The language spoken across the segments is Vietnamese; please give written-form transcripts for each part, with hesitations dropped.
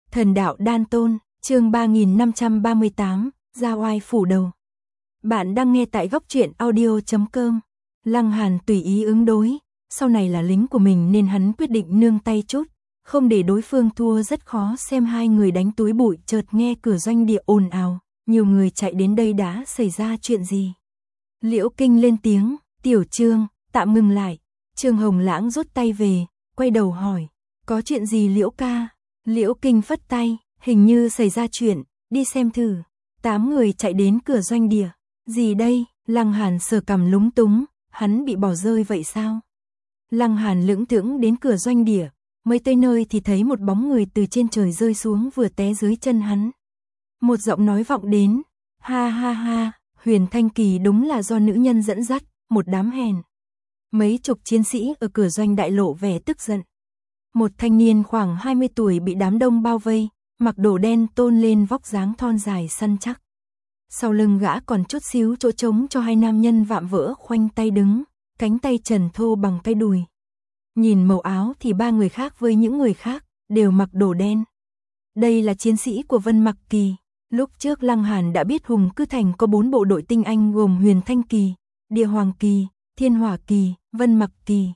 Thần đạo đan tôn, chương 3538, Gia oai phủ đầu. Bạn đang nghe tại góc truyện audio.com. Lăng Hàn tùy ý ứng đối, sau này là lính của mình nên hắn quyết định nương tay chút, không để đối phương thua rất khó xem hai người đánh túi bụi. Chợt nghe cửa doanh địa ồn ào, nhiều người chạy đến đây, đã xảy ra chuyện gì? Liễu Kinh lên tiếng, Tiểu Trương, tạm ngừng lại. Trương Hồng Lãng rút tay về, quay đầu hỏi, có chuyện gì Liễu ca? Liễu Kinh phất tay, hình như xảy ra chuyện, đi xem thử. 8 người chạy đến cửa doanh địa. Gì đây? Lăng Hàn sờ cằm lúng túng, hắn bị bỏ rơi vậy sao? Lăng Hàn lững thững đến cửa doanh địa, mới tới nơi thì thấy một bóng người từ trên trời rơi xuống vừa té dưới chân hắn. Một giọng nói vọng đến, ha ha ha, Huyền Thanh Kỳ đúng là do nữ nhân dẫn dắt, một đám hèn. Mấy chục chiến sĩ ở cửa doanh đại lộ vẻ tức giận. Một thanh niên khoảng 20 tuổi bị đám đông bao vây, mặc đồ đen tôn lên vóc dáng thon dài săn chắc. Sau lưng gã còn chút xíu chỗ trống cho hai nam nhân vạm vỡ khoanh tay đứng, cánh tay trần thô bằng cái đùi. Nhìn màu áo thì ba người khác với những người khác, đều mặc đồ đen. Đây là chiến sĩ của Vân Mặc Kỳ. Lúc trước Lăng Hàn đã biết Hùng Cư Thành có 4 bộ đội tinh anh gồm Huyền Thanh Kỳ, Địa Hoàng Kỳ, Thiên Hỏa Kỳ, Vân Mặc Kỳ.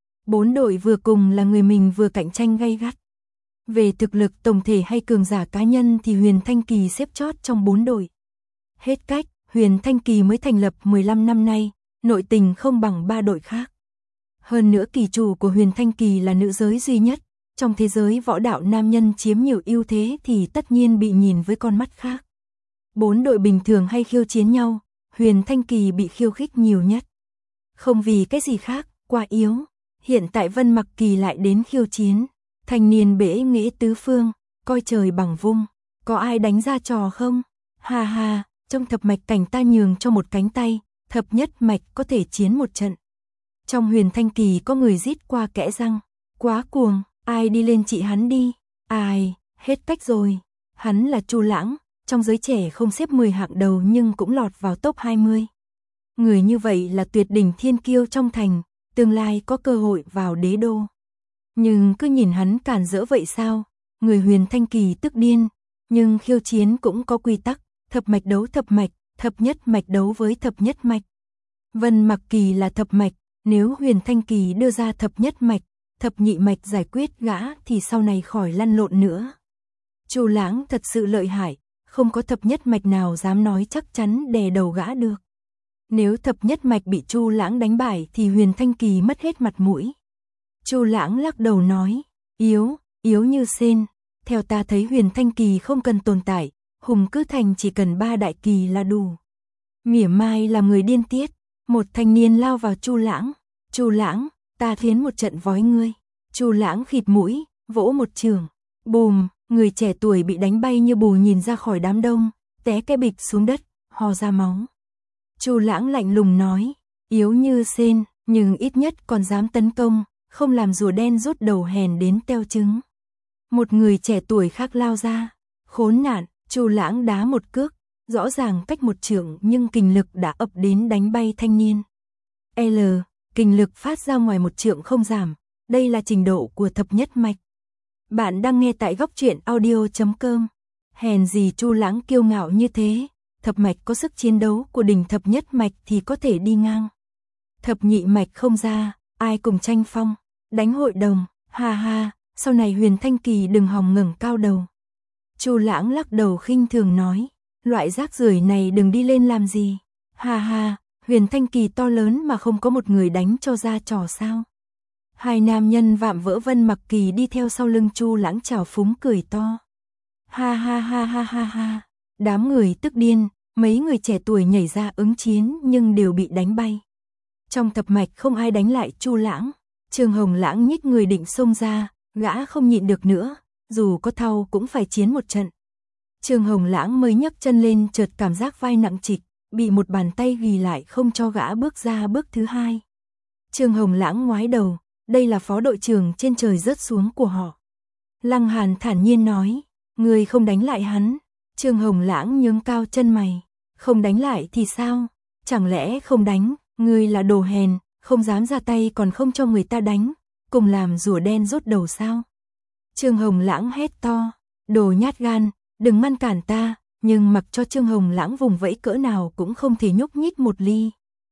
4 đội vừa cùng là người mình vừa cạnh tranh gay gắt. Về thực lực tổng thể hay cường giả cá nhân thì Huyền Thanh Kỳ xếp chót trong 4 đội. Hết cách, Huyền Thanh Kỳ mới thành lập 15 năm nay, nội tình không bằng 3 đội khác. Hơn nữa kỳ chủ của Huyền Thanh Kỳ là nữ giới duy nhất, trong thế giới võ đạo nam nhân chiếm nhiều ưu thế thì tất nhiên bị nhìn với con mắt khác. 4 đội bình thường hay khiêu chiến nhau, Huyền Thanh Kỳ bị khiêu khích nhiều nhất. Không vì cái gì khác, quá yếu. Hiện tại Vân Mặc Kỳ lại đến khiêu chiến, thanh niên bể nghĩa tứ phương, coi trời bằng vung, có ai đánh ra trò không? Ha ha, trong thập mạch cảnh ta nhường cho một cánh tay, thập nhất mạch có thể chiến một trận. Trong Huyền Thanh Kỳ có người rít qua kẽ răng, quá cuồng, ai đi lên trị hắn đi, ai, hết cách rồi. Hắn là Chu Lãng, trong giới trẻ không xếp 10 hạng đầu nhưng cũng lọt vào top 20. Người như vậy là tuyệt đỉnh thiên kiêu trong thành, tương lai có cơ hội vào đế đô. Nhưng cứ nhìn hắn cản rỡ vậy sao? Người Huyền Thanh Kỳ tức điên, nhưng khiêu chiến cũng có quy tắc, thập mạch đấu thập mạch, thập nhất mạch đấu với thập nhất mạch. Vân Mặc Kỳ là thập mạch, nếu Huyền Thanh Kỳ đưa ra thập nhất mạch, thập nhị mạch giải quyết gã thì sau này khỏi lăn lộn nữa. Chu Lãng thật sự lợi hại, không có thập nhất mạch nào dám nói chắc chắn đè đầu gã được. Nếu thập nhất mạch bị Chu Lãng đánh bại thì Huyền Thanh Kỳ mất hết mặt mũi. Chu Lãng lắc đầu nói, yếu như sên. Theo ta thấy Huyền Thanh Kỳ không cần tồn tại, Hùng Cư Thành chỉ cần 3 đại kỳ là đủ. Mỉa mai làm người điên tiết, một thanh niên lao vào Chu Lãng. Chu Lãng, ta thiến một trận vói ngươi. Chu Lãng khịt mũi, vỗ một chưởng, bùm, người trẻ tuổi bị đánh bay như bù nhìn ra khỏi đám đông, té cái bịch xuống đất, ho ra máu. Chu Lãng lạnh lùng nói, yếu như sên, nhưng ít nhất còn dám tấn công, không làm rùa đen rút đầu hèn đến teo trứng. Một người trẻ tuổi khác lao ra, khốn nạn, Chu Lãng đá một cước, rõ ràng cách một chưởng nhưng kình lực đã ập đến đánh bay thanh niên. Kình lực phát ra ngoài một chưởng không giảm, đây là trình độ của thập nhất mạch. Bạn đang nghe tại góc truyện audio.com. Hèn gì Chu Lãng kiêu ngạo như thế, thập mạch có sức chiến đấu của đỉnh thập nhất mạch thì có thể đi ngang. Thập nhị mạch không ra, ai cùng tranh phong, đánh hội đồng, ha ha, sau này Huyền Thanh Kỳ đừng hòng ngẩng cao đầu. Chu Lãng lắc đầu khinh thường nói, loại rác rưởi này đừng đi lên làm gì, ha ha, Huyền Thanh Kỳ to lớn mà không có một người đánh cho ra trò sao. Hai nam nhân vạm vỡ Vân Mặc Kỳ đi theo sau lưng Chu Lãng trào phúng cười to. Ha ha ha ha ha ha, đám người tức điên, mấy người trẻ tuổi nhảy ra ứng chiến nhưng đều bị đánh bay. Trong thập mạch không ai đánh lại Chu Lãng, Trương Hồng Lãng nhích người định xông ra, gã không nhịn được nữa, dù có thau cũng phải chiến một trận. Trương Hồng Lãng mới nhấc chân lên chợt cảm giác vai nặng trịch, bị một bàn tay ghì lại không cho gã bước ra bước thứ hai. Trương Hồng Lãng ngoái đầu, đây là phó đội trưởng trên trời rớt xuống của họ. Lăng Hàn thản nhiên nói, người không đánh lại hắn. Trương Hồng Lãng nhướng cao chân mày, không đánh lại thì sao? Chẳng lẽ không đánh, ngươi là đồ hèn, không dám ra tay còn không cho người ta đánh, cùng làm rùa đen rút đầu sao? Trương Hồng Lãng hét to, Đồ nhát gan, đừng ngăn cản ta, nhưng mặc cho Trương Hồng Lãng vùng vẫy cỡ nào cũng không thể nhúc nhích một ly.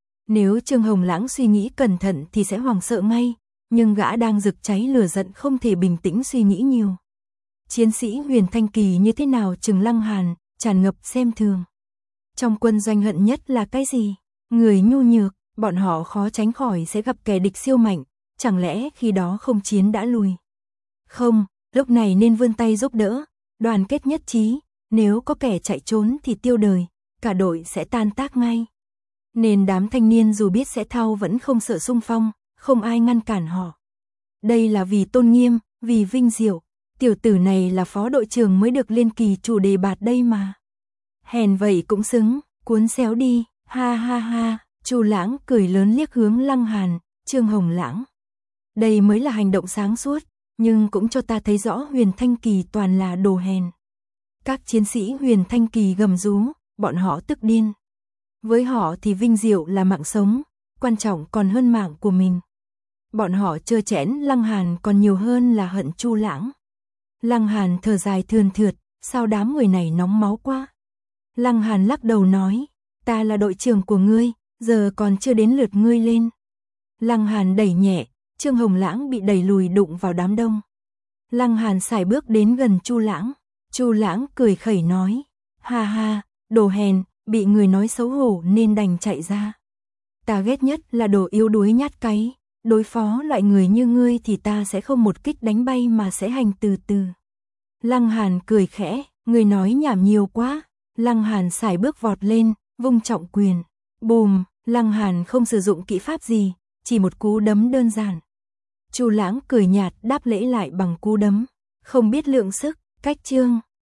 Nếu Trương Hồng Lãng suy nghĩ cẩn thận thì sẽ hoảng sợ ngay, nhưng gã đang rực cháy lửa giận không thể bình tĩnh suy nghĩ nhiều. Chiến sĩ Huyền Thanh Kỳ như thế nào chừng Lăng Hàn, tràn ngập xem thường. Trong quân doanh hận nhất là cái gì? Người nhu nhược, bọn họ khó tránh khỏi sẽ gặp kẻ địch siêu mạnh, chẳng lẽ khi đó không chiến đã lùi? Không, lúc này nên vươn tay giúp đỡ, đoàn kết nhất trí, nếu có kẻ chạy trốn thì tiêu đời, cả đội sẽ tan tác ngay. Nên đám thanh niên dù biết sẽ thao vẫn không sợ xung phong, không ai ngăn cản họ. Đây là vì tôn nghiêm, vì vinh diệu, tiểu tử này là phó đội trưởng mới được Liên Kỳ chủ đề bạt đây mà. Hèn vậy cũng xứng, cuốn xéo đi, ha ha ha, Chu Lãng cười lớn liếc hướng Lăng Hàn, Trương Hồng Lãng. Đây mới là hành động sáng suốt, nhưng cũng cho ta thấy rõ Huyền Thanh Kỳ toàn là đồ hèn. Các chiến sĩ Huyền Thanh Kỳ gầm rú, bọn họ tức điên. Với họ thì vinh diệu là mạng sống, quan trọng còn hơn mạng của mình. Bọn họ trơ chẽn Lăng Hàn còn nhiều hơn là hận Chu Lãng. Lăng Hàn thở dài thườn thượt, sao đám người này nóng máu quá. Lăng Hàn lắc đầu nói, ta là đội trưởng của ngươi, giờ còn chưa đến lượt ngươi lên. Lăng Hàn đẩy nhẹ, Trương Hồng Lãng bị đẩy lùi đụng vào đám đông. Lăng Hàn sải bước đến gần Chu Lãng. Chu Lãng cười khẩy nói, ha ha, đồ hèn, bị người nói xấu hổ nên đành chạy ra. Ta ghét nhất là đồ yếu đuối nhát cáy, đối phó loại người như ngươi thì ta sẽ không một kích đánh bay mà sẽ hành từ từ. Lăng Hàn cười khẽ, ngươi nói nhảm nhiều quá. Lăng Hàn sải bước vọt lên, vung trọng quyền. Bùm, Lăng Hàn không sử dụng kỹ pháp gì, chỉ một cú đấm đơn giản. Chu Lãng cười nhạt đáp lễ lại bằng cú đấm, không biết lượng sức, cách chương.